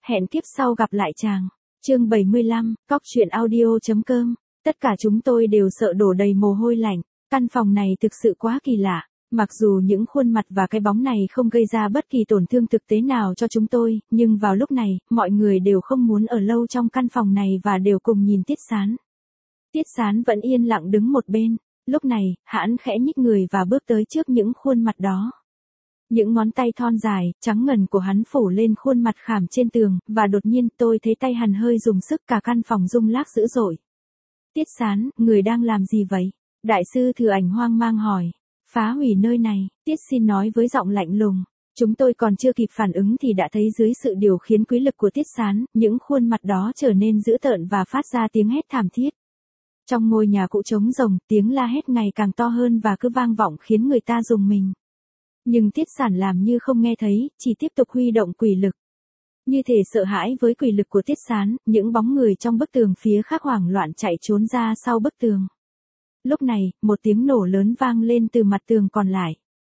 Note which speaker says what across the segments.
Speaker 1: Hẹn kiếp sau gặp lại chàng. Chương 75, Cóc truyện audio.com. Tất cả chúng tôi đều sợ đổ đầy mồ hôi lạnh. Căn phòng này thực sự quá kỳ lạ. Mặc dù những khuôn mặt và cái bóng này không gây ra bất kỳ tổn thương thực tế nào cho chúng tôi, nhưng vào lúc này, mọi người đều không muốn ở lâu trong căn phòng này và đều cùng nhìn Tiết Sán. Tiết Sán vẫn yên lặng đứng một bên. Lúc này, hắn khẽ nhích người và bước tới trước những khuôn mặt đó. Những ngón tay thon dài, trắng ngần của hắn phủ lên khuôn mặt khảm trên tường, và đột nhiên tôi thấy tay hắn hơi dùng sức, cả căn phòng rung lắc dữ dội. Tiết Sán, người đang làm gì vậy? Đại sư Thừa Ảnh hoang mang hỏi. Phá hủy nơi này, Tiết Xin nói với giọng lạnh lùng. Chúng tôi còn chưa kịp phản ứng thì đã thấy dưới sự điều khiển quý lực của Tiết Sán, những khuôn mặt đó trở nên dữ tợn và phát ra tiếng hét thảm thiết. Trong ngôi nhà cũ trống rỗng, tiếng la hét ngày càng to hơn và cứ vang vọng khiến người ta rùng mình. Nhưng Tiết Sản làm như không nghe thấy, chỉ tiếp tục huy động quỷ lực. Như thể sợ hãi với quỷ lực của Tiết Sán, những bóng người trong bức tường phía khác hoảng loạn chạy trốn ra sau bức tường. Lúc này, một tiếng nổ lớn vang lên từ mặt tường còn lại.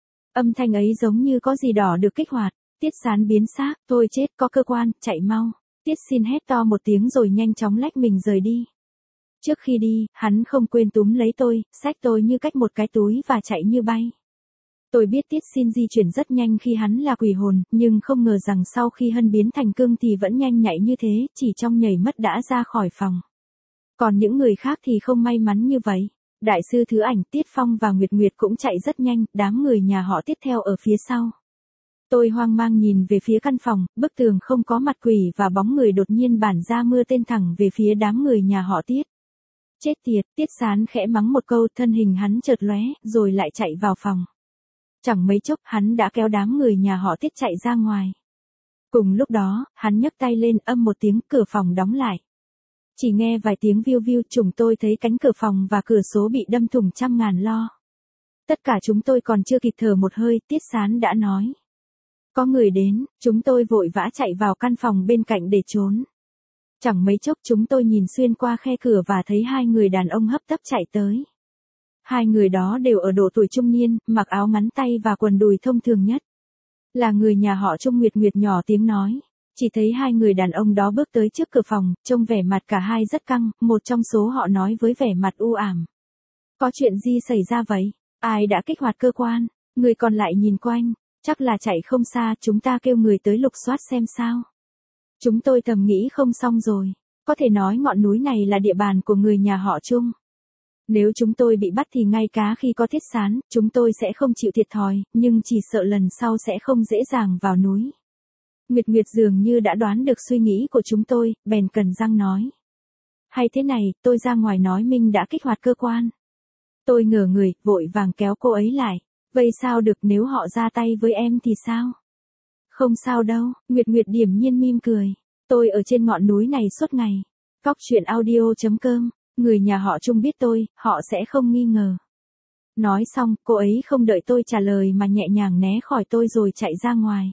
Speaker 1: Âm thanh ấy giống như có gì đó được kích hoạt. Tiết Sán biến xác, tôi chết, có cơ quan, chạy mau. Tiết Xin hét to một tiếng rồi nhanh chóng lách mình rời đi. Trước khi đi, hắn không quên túm lấy tôi, xách tôi như cách một cái túi và chạy như bay. Tôi biết Tiết Xin di chuyển rất nhanh khi hắn là quỷ hồn, nhưng không ngờ rằng sau khi Hân biến thành cương thì vẫn nhanh nhạy như thế, chỉ trong nhảy mất đã ra khỏi phòng. Còn những người khác thì không may mắn như vậy. Đại sư Thứ Ảnh, Tiết Phong và Nguyệt Nguyệt cũng chạy rất nhanh, đám người nhà họ Tiết theo ở phía sau. Tôi hoang mang nhìn về phía căn phòng, bức tường không có mặt quỷ và bóng người đột nhiên bản ra mưa tên thẳng về phía đám người nhà họ Tiết. Chết tiệt, Tiết Sán khẽ mắng một câu, thân hình hắn chợt lóe, rồi lại chạy vào phòng. Chẳng mấy chốc hắn đã kéo đám người nhà họ Tiết chạy ra ngoài. Cùng lúc đó, hắn nhấc tay lên âm một tiếng, cửa phòng đóng lại. Chỉ nghe vài tiếng viu viu, chúng tôi thấy cánh cửa phòng và cửa sổ bị đâm thủng trăm ngàn lo. Tất cả chúng tôi còn chưa kịp thở một hơi, Tiết Sán đã nói. Có người đến, chúng tôi vội vã chạy vào căn phòng bên cạnh để trốn. Chẳng mấy chốc chúng tôi nhìn xuyên qua khe cửa và thấy hai người đàn ông hấp tấp chạy tới. Hai người đó đều ở độ tuổi trung niên, mặc áo ngắn tay và quần đùi thông thường nhất. Là người nhà họ Trung. Nguyệt Nguyệt nhỏ tiếng nói. Chỉ thấy hai người đàn ông đó bước tới trước cửa phòng, trông vẻ mặt cả hai rất căng, một trong số họ nói với vẻ mặt u ảm. Có chuyện gì xảy ra vậy? Ai đã kích hoạt cơ quan? Người còn lại nhìn quanh, chắc là chạy không xa, chúng ta kêu người tới lục soát xem sao. Chúng tôi thầm nghĩ không xong rồi, có thể nói ngọn núi này là địa bàn của người nhà họ Trung. Nếu chúng tôi bị bắt thì ngay cả khi có Tiết Sán, chúng tôi sẽ không chịu thiệt thòi, nhưng chỉ sợ lần sau sẽ không dễ dàng vào núi. Nguyệt Nguyệt dường như đã đoán được suy nghĩ của chúng tôi, bèn cắn răng nói. Hay thế này, tôi ra ngoài nói Minh đã kích hoạt cơ quan. Tôi ngửa người, vội vàng kéo cô ấy lại. Vậy sao được, nếu họ ra tay với em thì sao? Không sao đâu, Nguyệt Nguyệt điềm nhiên mỉm cười. Tôi ở trên ngọn núi này suốt ngày. Cóc truyện audio.com. Người nhà họ Trung biết tôi, họ sẽ không nghi ngờ. Nói xong, cô ấy không đợi tôi trả lời mà nhẹ nhàng né khỏi tôi rồi chạy ra ngoài.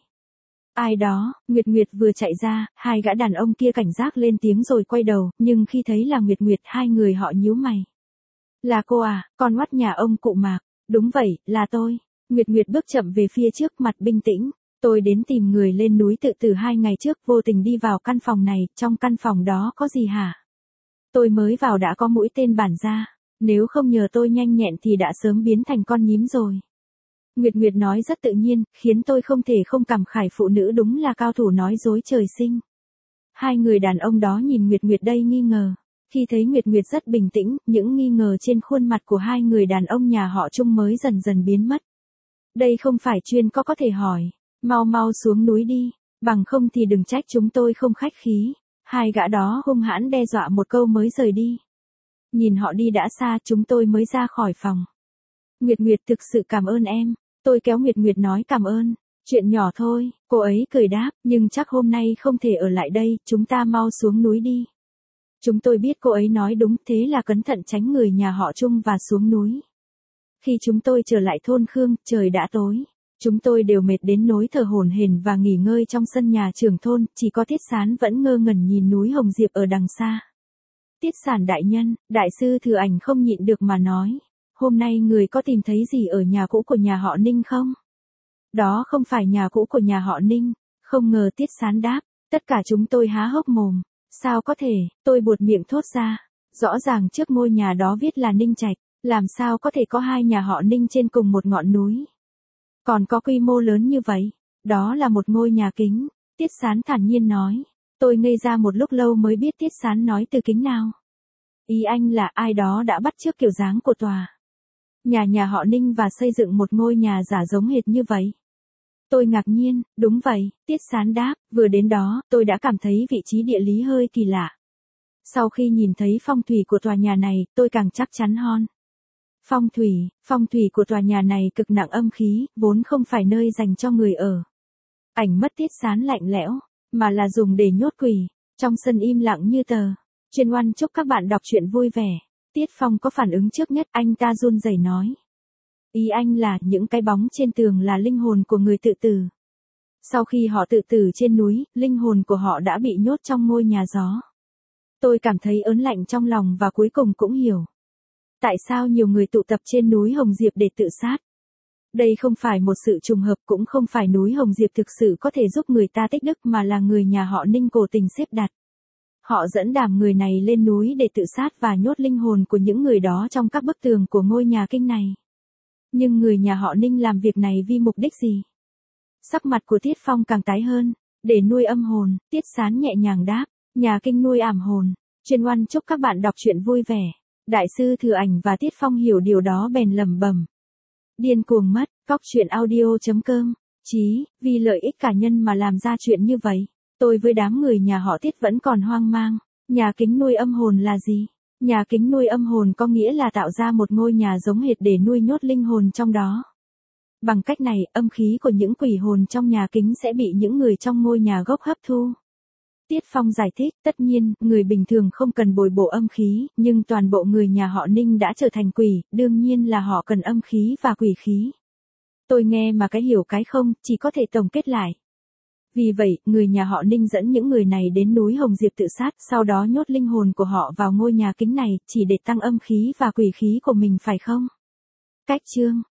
Speaker 1: Ai đó? Nguyệt Nguyệt vừa chạy ra, hai gã đàn ông kia cảnh giác lên tiếng rồi quay đầu, nhưng khi thấy là Nguyệt Nguyệt, hai người họ nhíu mày. Là cô à, con oắt nhà ông cụ Mạc? Đúng vậy, là tôi. Nguyệt Nguyệt bước chậm về phía trước, mặt bình tĩnh. Tôi đến tìm người lên núi tự tử 2 ngày trước, vô tình đi vào căn phòng này, trong căn phòng đó có gì hả? Tôi mới vào đã có mũi tên bản ra, nếu không nhờ tôi nhanh nhẹn thì đã sớm biến thành con nhím rồi. Nguyệt Nguyệt nói rất tự nhiên, khiến tôi không thể không cảm khái phụ nữ đúng là cao thủ nói dối trời sinh. Hai người đàn ông đó nhìn Nguyệt Nguyệt đây nghi ngờ. Khi thấy Nguyệt Nguyệt rất bình tĩnh, những nghi ngờ trên khuôn mặt của hai người đàn ông nhà họ Trung mới dần dần biến mất. Đây không phải chuyên có thể hỏi, mau mau xuống núi đi, bằng không thì đừng trách chúng tôi không khách khí. Hai gã đó hung hãn đe dọa một câu mới rời đi. Nhìn họ đi đã xa, chúng tôi mới ra khỏi phòng. Nguyệt Nguyệt thực sự cảm ơn em. Tôi kéo Nguyệt Nguyệt nói cảm ơn. Chuyện nhỏ thôi, cô ấy cười đáp, nhưng chắc hôm nay không thể ở lại đây, chúng ta mau xuống núi đi. Chúng tôi biết cô ấy nói đúng, thế là cẩn thận tránh người nhà họ Trung và xuống núi. Khi chúng tôi trở lại thôn Khương, trời đã tối. Chúng tôi đều mệt đến nỗi thở hổn hển và nghỉ ngơi trong sân nhà trưởng thôn, chỉ có Tiết Sán vẫn ngơ ngẩn nhìn núi Hồng Diệp ở đằng xa. Tiết Sản đại nhân, đại sư Thừa Ảnh không nhịn được mà nói. Hôm nay người có tìm thấy gì ở nhà cũ của nhà họ Ninh không? Đó không phải nhà cũ của nhà họ Ninh. Không ngờ Tiết Sán đáp. Tất cả chúng tôi há hốc mồm. Sao có thể, tôi buột miệng thốt ra. Rõ ràng trước ngôi nhà đó viết là Ninh Trạch, làm sao có thể có hai nhà họ Ninh trên cùng một ngọn núi. Còn có quy mô lớn như vậy, đó là một ngôi nhà kính, Tiết Sán thản nhiên nói. Tôi ngây ra một lúc lâu mới biết Tiết Sán nói từ kính nào. Ý anh là ai đó đã bắt chước kiểu dáng của tòa nhà họ Ninh và xây dựng một ngôi nhà giả giống hệt như vậy. Tôi ngạc nhiên, đúng vậy, Tiết Sán đáp, vừa đến đó, tôi đã cảm thấy vị trí địa lý hơi kỳ lạ. Sau khi nhìn thấy phong thủy của tòa nhà này, tôi càng chắc chắn hơn. Phong thủy của tòa nhà này cực nặng âm khí, vốn không phải nơi dành cho người ở. Ảnh mất Tiết Sán lạnh lẽo, mà là dùng để nhốt quỷ. Trong sân im lặng như tờ. Chuyên Oan chúc các bạn đọc truyện vui vẻ. Tiết Phong có phản ứng trước nhất, anh ta run rẩy nói. Ý anh là những cái bóng trên tường là linh hồn của người tự tử. Sau khi họ tự tử trên núi, linh hồn của họ đã bị nhốt trong ngôi nhà gió. Tôi cảm thấy ớn lạnh trong lòng và cuối cùng cũng hiểu. Tại sao nhiều người tụ tập trên núi Hồng Diệp để tự sát? Đây không phải một sự trùng hợp, cũng không phải núi Hồng Diệp thực sự có thể giúp người ta tích đức, mà là người nhà họ Ninh cố tình xếp đặt. Họ dẫn đám người này lên núi để tự sát và nhốt linh hồn của những người đó trong các bức tường của ngôi nhà kinh này. Nhưng người nhà họ Ninh làm việc này vì mục đích gì? Sắc mặt của Tiết Phong càng tái hơn. Để nuôi âm hồn, Tiết Sán nhẹ nhàng đáp. Nhà kinh nuôi ảm hồn. Chuyên Oan chúc các bạn đọc truyện vui vẻ. Đại sư Thừa Ảnh và Tiết Phong hiểu điều đó bèn lẩm bẩm. Điên cuồng mất, coctruyện.audio.com. Chí, vì lợi ích cá nhân mà làm ra chuyện như vậy. Tôi với đám người nhà họ Tiết vẫn còn hoang mang. Nhà kính nuôi âm hồn là gì? Nhà kính nuôi âm hồn có nghĩa là tạo ra một ngôi nhà giống hệt để nuôi nhốt linh hồn trong đó. Bằng cách này, âm khí của những quỷ hồn trong nhà kính sẽ bị những người trong ngôi nhà gốc hấp thu. Tiết Phong giải thích, tất nhiên, người bình thường không cần bồi bổ âm khí, nhưng toàn bộ người nhà họ Ninh đã trở thành quỷ, đương nhiên là họ cần âm khí và quỷ khí. Tôi nghe mà cái hiểu cái không, chỉ có thể tổng kết lại. Vì vậy, người nhà họ Ninh dẫn những người này đến núi Hồng Diệp tự sát, sau đó nhốt linh hồn của họ vào ngôi nhà kính này, chỉ để tăng âm khí và quỷ khí của mình phải không? Cách chương